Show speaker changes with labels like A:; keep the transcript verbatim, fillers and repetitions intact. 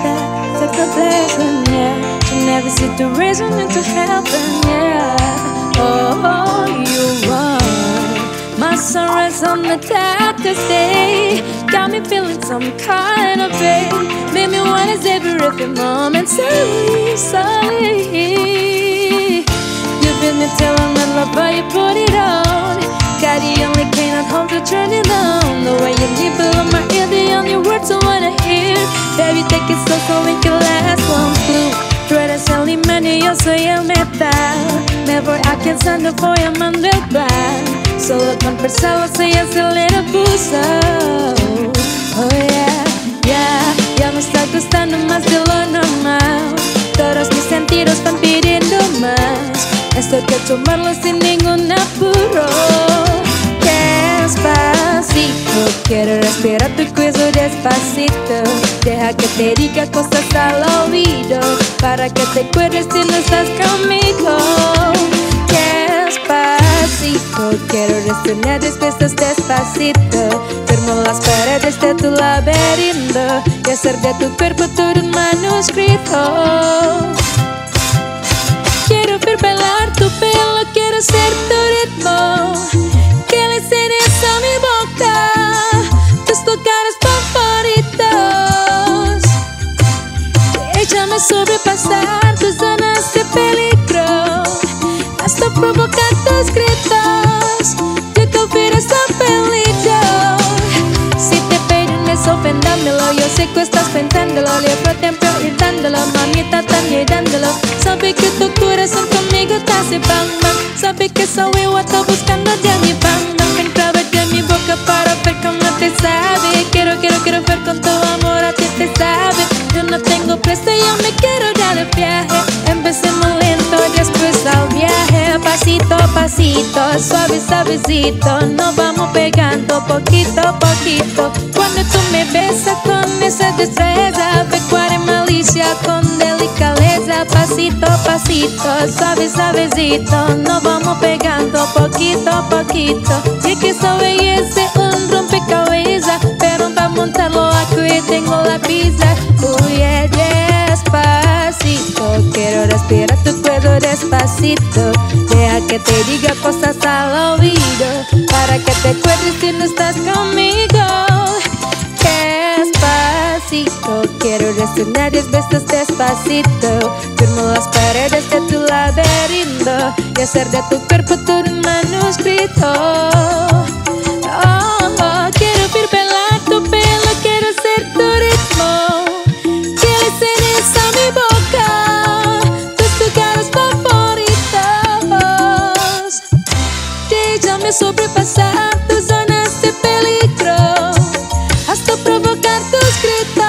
A: that, take the blessing, yeah. You never see the reason into heaven, yeah. Oh, you are my sunrise on the darkest day. Got me feeling some kind of pain. Made me wanna savor every moment slowly, slowly. You feel me till I'm in love, but you put it on. God, you only came at home to turn it on. The way you leave below my ear, the only words I wanna hear. Baby, take it slow so we can last one blue. Tú eres el imán y yo soy el metal. Never alcanzando voy a mandar el plan. Solo con pensarlo soy acelera pulso. Oh yeah, yeah, ya me está gustando más de lo normal. Todos mis sentidos van pidiendo más. Esto hay que tomarlo sin ningún apuro. Despacito, quiero respirar tu cuello despacito. Deja que te diga cosas al oído, para que te acuerdes si no estás conmigo. Despacito, quiero respirar tus besos despacito. Firmo las paredes de tu laberinto y hacer de tu cuerpo todo un manuscrito. Quiero ver bailar tu pelo, quiero ser tu ritmo. Que le cedes a mi boca tus lugares favoritos. Déjame sobrepasar tus zonas de peligro, hasta provocar tus gritos. Yo confío en peligro. Si te piden eso, ofendándolo. Yo sé que estás pensándolo, libro tiempo irritándolo. Mamita, tan llenándolo. Sabe que tu corazón conmigo te hace bang bang. Sabe que soy yo, estoy buscando de mi bang bang. Ven, clave de mi boca para ver cómo te sabe. Quiero, quiero, quiero ver con tu amor a ti te sabe. Yo no tengo presa, yo me quiero dar el viaje. Empecemos lento, después al viaje. Pasito a pasito, suave, suavecito. Nos vamos pegando poquito a poquito. Cuando tú me besas con esa destreza, pecuaria y malicia con delicadeza. Pasito a pasito, suave, suavecito. Nos vamos pegando poquito a poquito. Sé que esa belleza es un rompecabezas, pero para montarlo aquí tengo la pizza. Uy, despacito, quiero respirar tu cuello despacito. Deja que te diga cosas al oído, para que te acuerdes si no estás conmigo. Despacito, quiero resonar diez veces despacito. Firmo las paredes de tu laberinto y hacer de tu cuerpo todo un manuscrito. Oh, oh, quiero ver bailar tu pelo, quiero ser tu ritmo. Que le cedes a mi boca tus lugares favoritos. Déjame sobrepasar tus zonas de peligro, hasta provocar tus gritos.